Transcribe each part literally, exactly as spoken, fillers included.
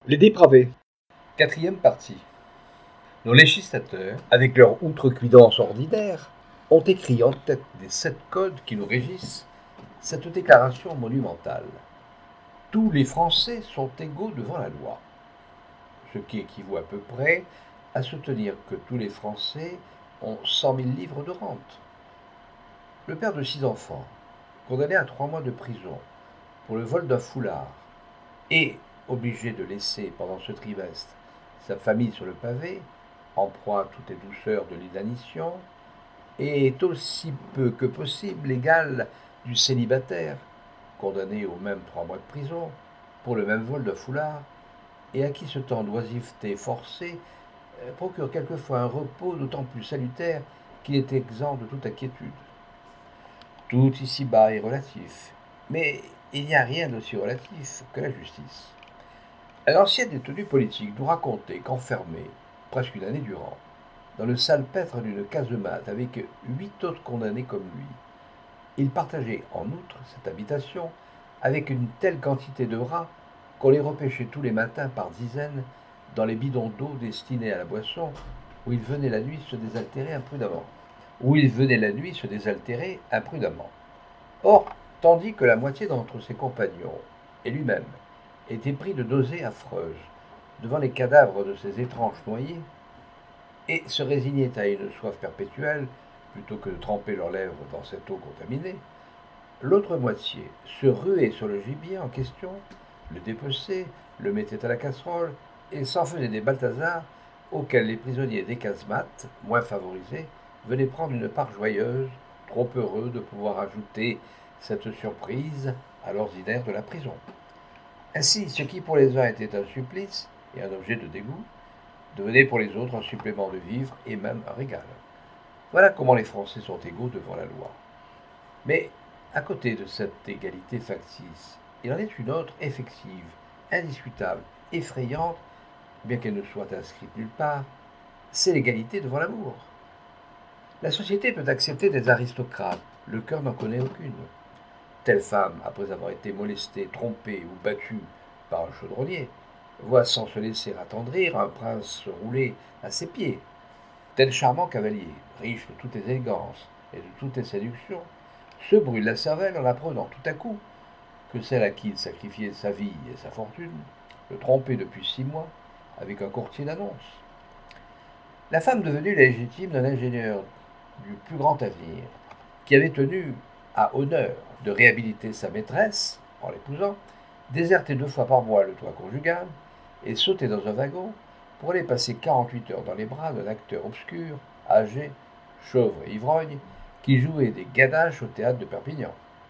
Les dépravés. Quatrième partie. Nos législateurs, avec leur outrecuidance ordinaire, ont écrit en tête des sept codes qui nous régissent cette déclaration monumentale. Tous les Français sont égaux devant la loi, ce qui équivaut à peu près à soutenir que tous les Français ont cent mille livres de rente. Le père de six enfants, condamné à trois mois de prison pour le vol d'un foulard et obligé de laisser pendant ce trimestre sa famille sur le pavé, en proie à toutes les douceurs de l'inanition, et est aussi peu que possible l'égal du célibataire, condamné aux mêmes trois mois de prison pour le même vol de foulard, et à qui ce temps d'oisiveté forcée procure quelquefois un repos d'autant plus salutaire qu'il est exempt de toute inquiétude. Tout ici-bas est relatif, mais il n'y a rien d'aussi relatif que la justice. Un ancien détenu politique nous racontait qu'enfermé, presque une année durant, dans le salpêtre d'une casemate avec huit autres condamnés comme lui, il partageait en outre cette habitation avec une telle quantité de rats qu'on les repêchait tous les matins par dizaines dans les bidons d'eau destinés à la boisson où il venait la nuit se désaltérer imprudemment. Où il venait la nuit se désaltérer imprudemment. Or, tandis que la moitié d'entre ses compagnons et lui-même étaient pris de nausées affreuses devant les cadavres de ces étranges noyés et se résignaient à une soif perpétuelle plutôt que de tremper leurs lèvres dans cette eau contaminée, l'autre moitié se ruait sur le gibier en question, le dépeçait, le mettait à la casserole et s'en faisait des Balthazars auxquels les prisonniers des casemates, moins favorisés, venaient prendre une part joyeuse, trop heureux de pouvoir ajouter cette surprise à l'ordinaire de la prison. Ainsi, ce qui pour les uns était un supplice et un objet de dégoût, devenait pour les autres un supplément de vivre et même un régal. Voilà comment les Français sont égaux devant la loi. Mais, à côté de cette égalité factice, il en est une autre effective, indiscutable, effrayante, bien qu'elle ne soit inscrite nulle part, c'est l'égalité devant l'amour. La société peut accepter des aristocrates, le cœur n'en connaît aucune. Telle femme, après avoir été molestée, trompée ou battue par un chaudronnier, voit sans se laisser attendrir un prince se rouler à ses pieds. Tel charmant cavalier, riche de toutes les élégances et de toutes les séductions, se brûle la cervelle en apprenant tout à coup que celle à qui il sacrifiait sa vie et sa fortune le trompait depuis six mois avec un courtier d'annonce. La femme devenue la légitime d'un ingénieur du plus grand avenir, qui avait tenu à honneur de réhabiliter sa maîtresse en l'épousant, déserter deux fois par mois le toit conjugal et sauter dans un wagon pour aller passer quarante-huit heures dans les bras d'un acteur obscur, âgé, chauve et ivrogne, qui jouait des gadaches au théâtre de Perpignan.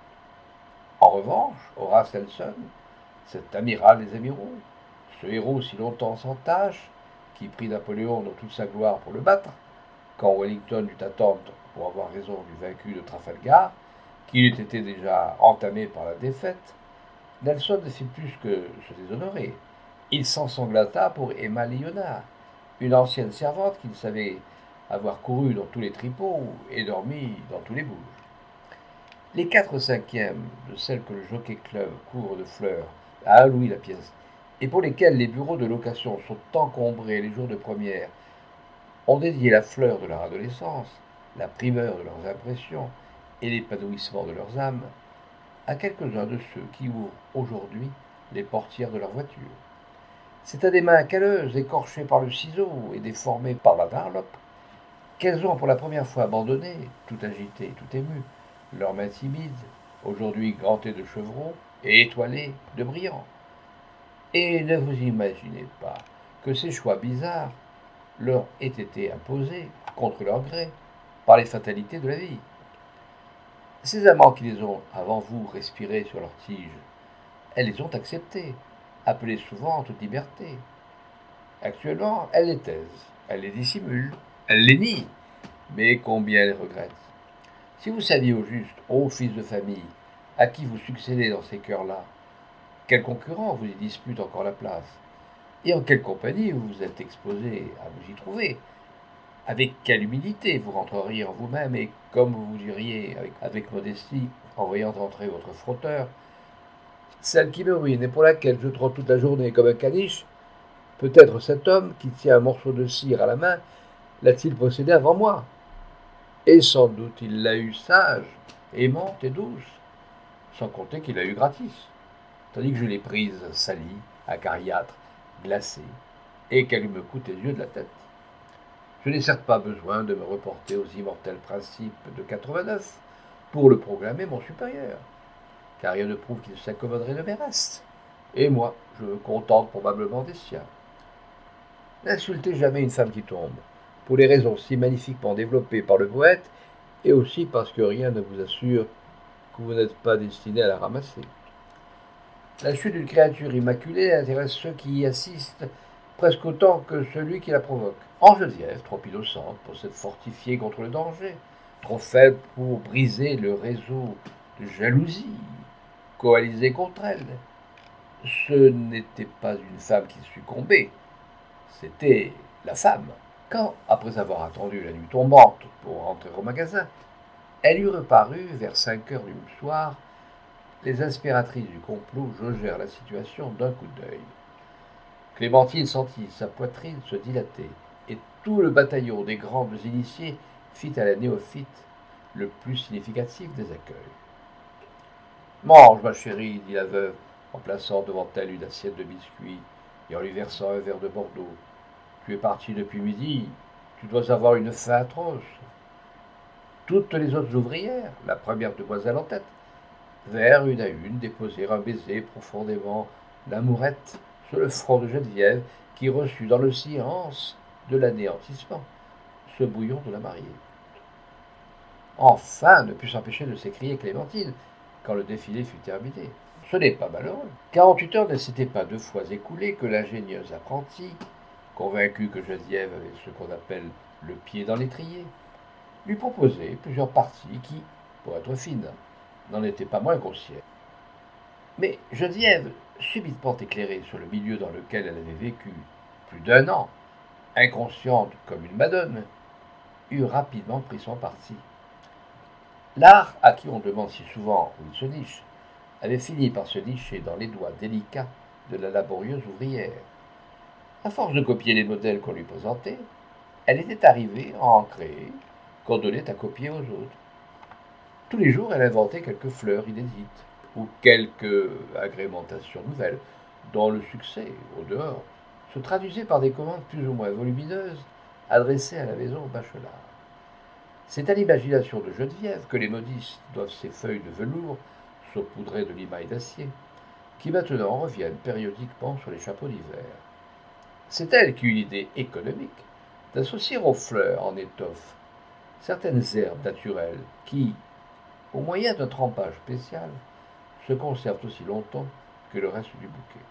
En revanche, Horace Nelson, cet amiral des amiraux, ce héros si longtemps sans tâche, qui prit Napoléon dans toute sa gloire pour le battre, quand Wellington dut attendre pour avoir raison du vaincu de Trafalgar, qu'il eût été déjà entamé par la défaite, Nelson ne fit plus que se déshonorer. Il s'ensanglata pour Emma Léonard, une ancienne servante qu'il savait avoir couru dans tous les tripots et dormi dans tous les bouges. Les quatre cinquièmes de celles que le Jockey Club couvre de fleurs à un louis la pièce, et pour lesquelles les bureaux de location sont encombrés les jours de première, ont dédié la fleur de leur adolescence, la primeur de leurs impressions et l'épanouissement de leurs âmes à quelques-uns de ceux qui ouvrent aujourd'hui les portières de leur voiture. C'est à des mains calleuses, écorchées par le ciseau et déformées par la varlope, qu'elles ont pour la première fois abandonné, tout agitées, tout émues, leurs mains timides, aujourd'hui gantées de chevrons et étoilées de brillants. Et ne vous imaginez pas que ces choix bizarres leur aient été imposés, contre leur gré, par les fatalités de la vie. Ces amants qui les ont, avant vous, respirés sur leurs tiges, elles les ont acceptés, appelées souvent en toute liberté. Actuellement, elles les taisent, elles les dissimulent, elles les nient, mais combien elles regrettent. Si vous saviez au juste, ô fils de famille, à qui vous succédez dans ces cœurs-là, quel concurrent vous y dispute encore la place, et en quelle compagnie vous vous êtes exposé à vous y trouver, avec quelle humilité vous rentreriez en vous-même, et comme vous diriez avec, avec modestie, en voyant entrer votre frotteur, celle qui me ruine et pour laquelle je trotte toute la journée comme un caniche, Peut-être cet homme, qui tient un morceau de cire à la main, l'a-t-il possédé avant moi. Et sans doute il l'a eu sage, aimante et douce, sans compter qu'il l'a eu gratis, tandis que je l'ai prise salie, acariâtre, glacée, et qu'elle me coûte les yeux de la tête. Je n'ai certes pas besoin de me reporter aux immortels principes de quatre-vingt-neuf pour le proclamer mon supérieur, car rien ne prouve qu'il s'accommoderait de mes restes. Et moi, je me contente probablement des siens. N'insultez jamais une femme qui tombe, pour les raisons si magnifiquement développées par le poète, et aussi parce que rien ne vous assure que vous n'êtes pas destiné à la ramasser. La chute d'une créature immaculée intéresse ceux qui y assistent presque autant que celui qui la provoque. En Geneviève, trop innocente pour s'être fortifiée contre le danger, trop faible pour briser le réseau de jalousie coalisé contre elle. Ce n'était pas une femme qui succombait, c'était la femme. Quand, après avoir attendu la nuit tombante pour rentrer au magasin, elle eut reparu vers cinq heures du soir, les inspiratrices du complot jaugèrent la situation d'un coup d'œil. Clémentine sentit sa poitrine se dilater, et tout le bataillon des grandes initiées fit à la néophyte le plus significatif des accueils. « Mange, ma chérie, dit la veuve, en plaçant devant elle une assiette de biscuits et en lui versant un verre de Bordeaux. Tu es partie depuis midi, tu dois avoir une faim atroce. » Toutes les autres ouvrières, la première demoiselle en tête, vinrent une à une déposer un baiser profondément l'amourette sur le front de Geneviève, qui reçut dans le silence de l'anéantissement ce bouillon de la mariée. Enfin, ne put s'empêcher de s'écrier Clémentine, quand le défilé fut terminé. Ce n'est pas malheureux. Quarante-huit heures ne s'étaient pas deux fois écoulées que l'ingénieuse apprentie, convaincue que Geneviève avait ce qu'on appelle le pied dans l'étrier, lui proposait plusieurs parties qui, pour être fines, n'en étaient pas moins grossières. Mais Geneviève, subitement éclairée sur le milieu dans lequel elle avait vécu plus d'un an, inconsciente comme une madone, eut rapidement pris son parti. L'art, à qui on demande si souvent où il se niche, avait fini par se nicher dans les doigts délicats de la laborieuse ouvrière. À force de copier les modèles qu'on lui présentait, elle était arrivée à en créer, qu'on donnait à copier aux autres. Tous les jours, elle inventait quelques fleurs inédites, ou quelques agrémentations nouvelles, dont le succès, au dehors, se traduisait par des commandes plus ou moins volumineuses adressées à la maison Bachelard. C'est à l'imagination de Geneviève que les modistes doivent ces feuilles de velours saupoudrées de limaille d'acier, qui maintenant reviennent périodiquement sur les chapeaux d'hiver. C'est elle qui eut l'idée économique d'associer aux fleurs en étoffe certaines herbes naturelles qui, au moyen d'un trempage spécial, se conservent aussi longtemps que le reste du bouquet.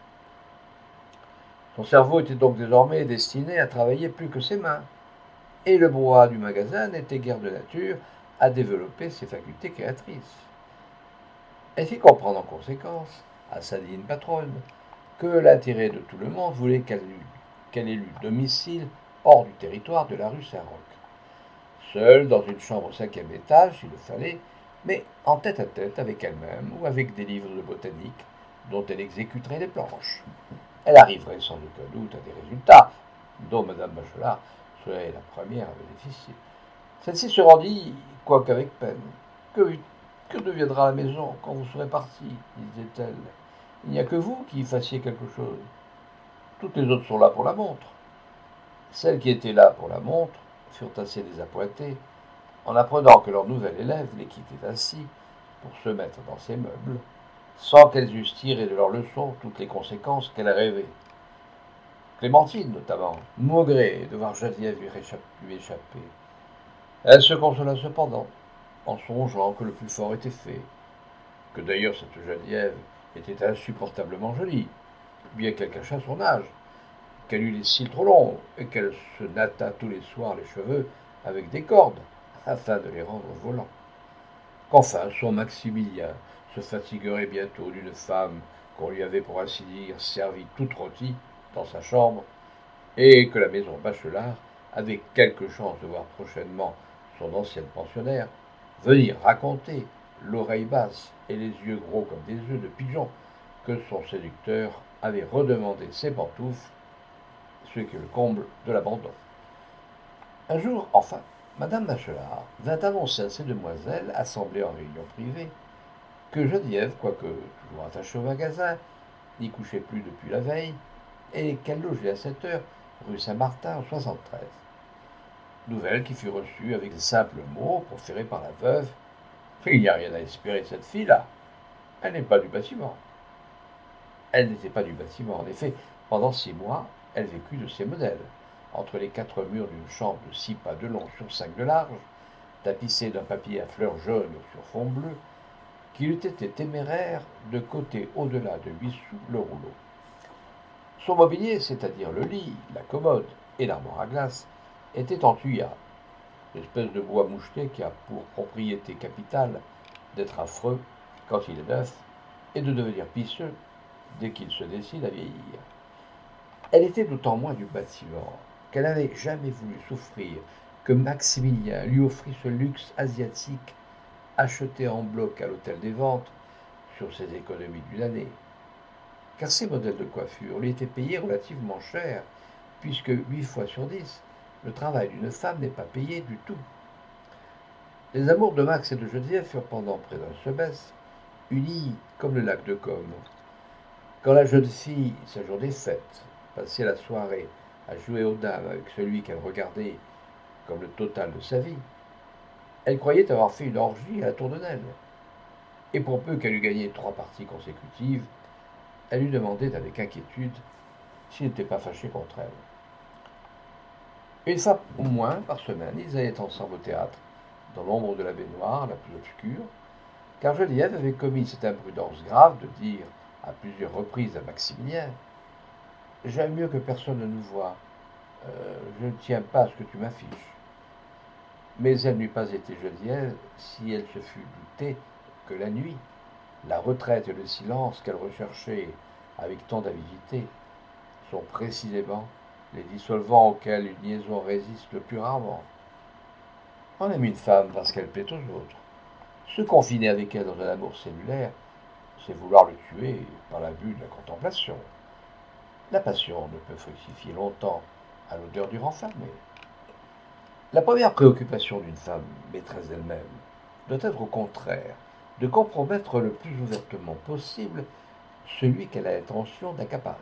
Son cerveau était donc désormais destiné à travailler plus que ses mains, et le brouhaha du magasin n'était guère de nature à développer ses facultés créatrices. Elle fit comprendre en conséquence à sa digne patronne que l'intérêt de tout le monde voulait qu'elle eût, qu'elle ait eu domicile hors du territoire de la rue Saint-Roch, seule dans une chambre au cinquième étage s'il le fallait, mais en tête-à-tête avec elle-même ou avec des livres de botanique dont elle exécuterait les planches. Elle arriverait sans aucun doute à des résultats dont Madame Bachelard serait la première à bénéficier. Celle-ci se rendit, quoique avec peine. Que, que deviendra la maison quand vous serez parti, disait-elle. Il n'y a que vous qui y fassiez quelque chose. Toutes les autres sont là pour la montre. Celles qui étaient là pour la montre furent assez désappointées en apprenant que leur nouvelle élève les quittait ainsi pour se mettre dans ses meubles, sans qu'elles eussent tiré de leur leçon toutes les conséquences qu'elle rêvait. Clémentine, notamment, maugrait de voir Geneviève lui échapper. Elle se consola cependant, en songeant que le plus fort était fait, que d'ailleurs cette Geneviève était insupportablement jolie, bien qu'elle cachât son âge, qu'elle eût les cils trop longs, et qu'elle se nattât tous les soirs les cheveux avec des cordes, afin de les rendre volants. Qu'enfin son Maximilien se fatiguerait bientôt d'une femme qu'on lui avait pour ainsi dire servi toute rôtie dans sa chambre, et que la maison Bachelard avait quelque chance de voir prochainement son ancienne pensionnaire venir raconter, l'oreille basse et les yeux gros comme des œufs de pigeon, que son séducteur avait redemandé ses pantoufles ce qui est le comble de l'abandon. Un jour, enfin, Madame Bachelard vint annoncer à ses demoiselles, assemblées en réunion privée, que Geneviève, quoique toujours attachée au magasin, n'y couchait plus depuis la veille, et qu'elle logeait à cette heure rue Saint-Martin au soixante-treize. Nouvelle qui fut reçue avec de simples mots proférés par la veuve. Il n'y a rien à espérer de cette fille-là. Elle n'est pas du bâtiment. Elle n'était pas du bâtiment. En effet, pendant six mois, elle vécut de ses modèles, entre les quatre murs d'une chambre de six pas de long sur cinq de large, tapissée d'un papier à fleurs jaunes sur fond bleu, qu'il eût été téméraire de coter au-delà de huit sous le rouleau. Son mobilier, c'est-à-dire le lit, la commode et l'armoire à glace, était en thuya, l'espèce de bois moucheté qui a pour propriété capitale d'être affreux quand il est neuf et de devenir pisseux dès qu'il se décide à vieillir. Elle était d'autant moins du bâtiment qu'elle n'avait jamais voulu souffrir que Maximilien lui offrit ce luxe asiatique acheté en bloc à l'hôtel des ventes sur ses économies d'une année. Car ces modèles de coiffure lui étaient payés relativement cher, puisque huit fois sur dix, le travail d'une femme n'est pas payé du tout. Les amours de Max et de Geneviève furent pendant près d'un semestre unis comme le lac de Côme. Quand la jeune fille, ce jour des fêtes, passait la soirée à jouer aux dames avec celui qu'elle regardait comme le total de sa vie, elle croyait avoir fait une orgie à la Tournenelle. Et pour peu qu'elle eût gagné trois parties consécutives, elle lui demandait avec inquiétude s'il n'était pas fâché contre elle. Une fois au moins par semaine, ils allaient ensemble au théâtre, dans l'ombre de la baignoire la plus obscure, car Geneviève avait commis cette imprudence grave de dire à plusieurs reprises à Maximilien « J'aime mieux que personne ne nous voie, euh, je ne tiens pas à ce que tu m'affiches. » Mais elle n'eût pas été Geneviève si elle se fût doutée que la nuit, la retraite et le silence qu'elle recherchait avec tant d'avidité sont précisément les dissolvants auxquels une liaison résiste le plus rarement. On aime une femme parce qu'elle plaît aux autres. Se confiner avec elle dans un amour cellulaire, c'est vouloir le tuer par l'abus de la contemplation. La passion ne peut fructifier longtemps à l'odeur du renfermé. La première préoccupation d'une femme maîtresse d'elle-même doit être au contraire de compromettre le plus ouvertement possible celui qu'elle a l'intention d'accaparer.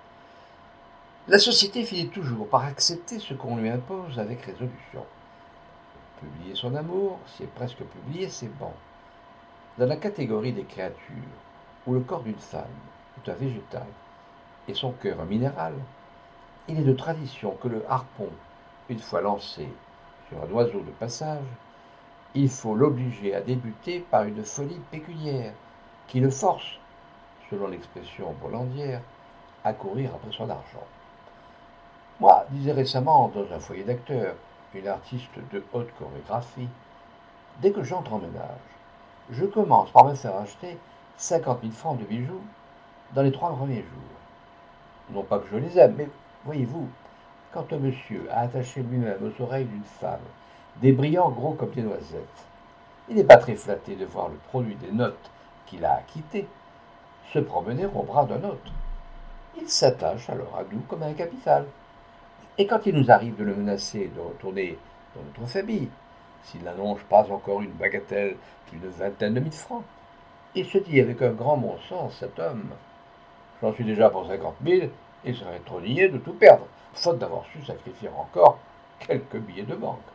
La société finit toujours par accepter ce qu'on lui impose avec résolution. Publier son amour, c'est presque publier ses bans. Dans la catégorie des créatures, où le corps d'une femme est un végétal et son cœur un minéral, il est de tradition que le harpon, une fois lancé sur un oiseau de passage, il faut l'obliger à débuter par une folie pécuniaire qui le force, selon l'expression bollandière, à courir après son argent. Moi, disait récemment dans un foyer d'acteurs, une artiste de haute chorégraphie, dès que j'entre en ménage, je commence par me faire acheter cinquante mille francs de bijoux dans les trois premiers jours. Non pas que je les aime, mais voyez-vous, quand un monsieur a attaché lui-même aux oreilles d'une femme des brillants gros comme des noisettes, il n'est pas très flatté de voir le produit des notes qu'il a acquittées se promener au bras d'un autre. Il s'attache alors à nous comme à un capital. Et quand il nous arrive de le menacer de retourner dans notre famille, s'il n'annonce pas encore une bagatelle d'une vingtaine de mille francs, il se dit avec un grand bon sens, cet homme, j'en suis déjà pour cinquante mille, et serait trop niais de tout perdre, faute d'avoir su sacrifier encore quelques billets de banque.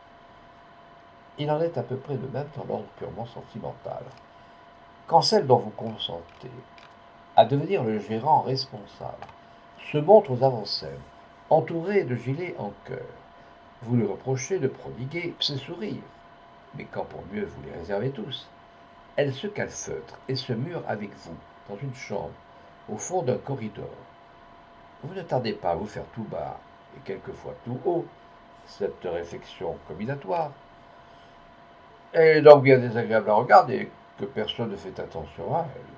Il en est à peu près de même dans l'ordre purement sentimental. Quand celle dont vous consentez à devenir le gérant responsable se montre aux avant-scènes, entourée de gilets en cœur, vous lui reprochez de prodiguer ses sourires, mais quand pour mieux vous les réservez tous, elle se calfeutre et se mure avec vous dans une chambre, au fond d'un corridor. Vous ne tardez pas à vous faire tout bas et quelquefois tout haut cette réflexion combinatoire. Elle est donc bien désagréable à regarder, que personne ne fait attention à elle.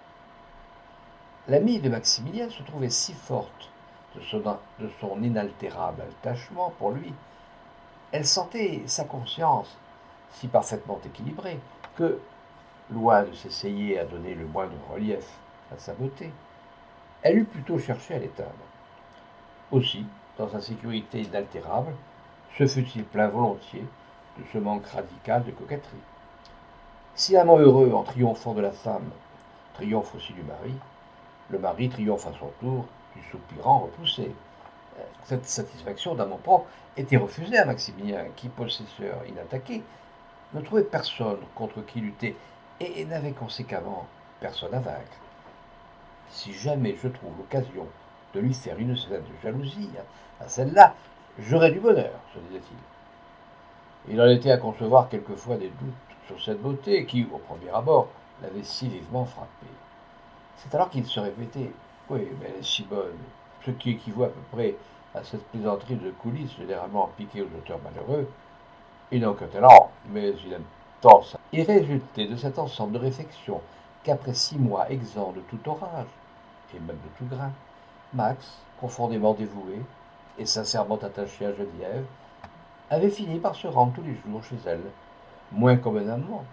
L'amie de Maximilien se trouvait si forte de son, de son inaltérable attachement pour lui, elle sentait sa conscience si parfaitement équilibrée que, loin de s'essayer à donner le moindre relief à sa beauté, elle eût plutôt cherché à l'éteindre. Aussi, dans sa sécurité inaltérable, se fût-il plaint volontiers de ce manque radical de coquetterie. Si l'amant heureux, en triomphant de la femme, triomphe aussi du mari, le mari triomphe à son tour du soupirant repoussé. Cette satisfaction d'amour-propre était refusée à Maximilien, qui, possesseur inattaqué, ne trouvait personne contre qui lutter et n'avait conséquemment personne à vaincre. Si jamais je trouve l'occasion de lui faire une scène de jalousie à celle-là, j'aurai du bonheur, se disait-il. Il en était à concevoir quelquefois des doutes sur cette beauté qui, au premier abord, l'avait si vivement frappé. C'est alors qu'il se répétait « Oui, mais elle est si bonne », ce qui équivaut à peu près à cette plaisanterie de coulisses généralement piquée aux auteurs malheureux. Il n'a aucun talent, mais il aime tant ça. Il résultait de cet ensemble de réflexions qu'après six mois exempts de tout orage, et même de tout grain, Max, profondément dévoué et sincèrement attaché à Geneviève, avait fini par se rendre tous les jours chez elle, moins comme un amant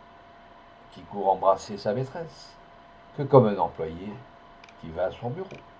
qui court embrasser sa maîtresse que comme un employé qui va à son bureau.